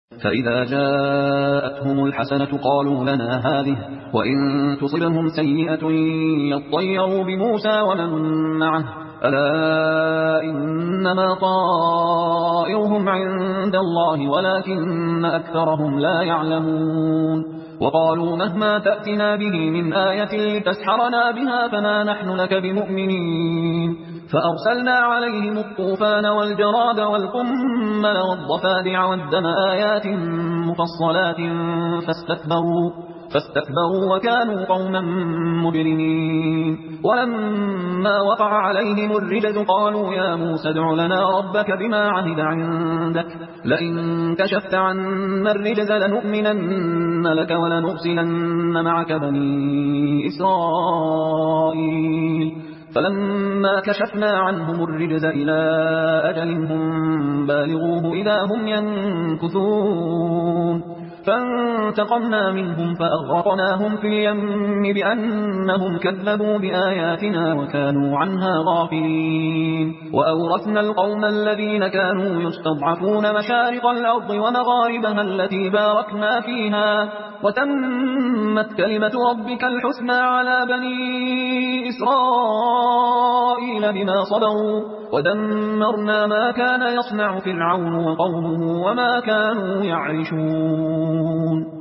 فإذا جاءتهم الحسنة قالوا لنا هذه، وإن تصبهم سيئة يطيروا بموسى ومن معه، ألا إنما طائرهم عند الله ولكن أكثرهم لا يعلمون. وقالوا مهما تأتنا به من آية لتسحرنا بها فما نحن لك بمؤمنين. فأرسلنا عليهم الطوفان والجراد والقمل والضفادع والدم آيات مفصلات فاستكبروا وكانوا قوما مجرمين. ولما وقع عليهم الرجز قالوا يا موسى ادع لنا ربك بما عهد عندك لئن كشفت عنا الرجز لنؤمنن لك ولنرسلن معك بني إسرائيل. فلما كشفنا عنهم الرجز إلى أجل هم بالغوه إذا هم ينكثون. فانتقمنا منهم فأغرقناهم في اليم بأنهم كذبوا بآياتنا وكانوا عنها غافلين. وأورثنا القوم الذين كانوا يستضعفون مشارق الأرض ومغاربها التي باركنا فيها، وتمت كلمة ربك الحسنى على بني إسرائيل بما صبروا، ودمرنا ما كان يصنع فرعون وقومه وما كانوا يعرشون.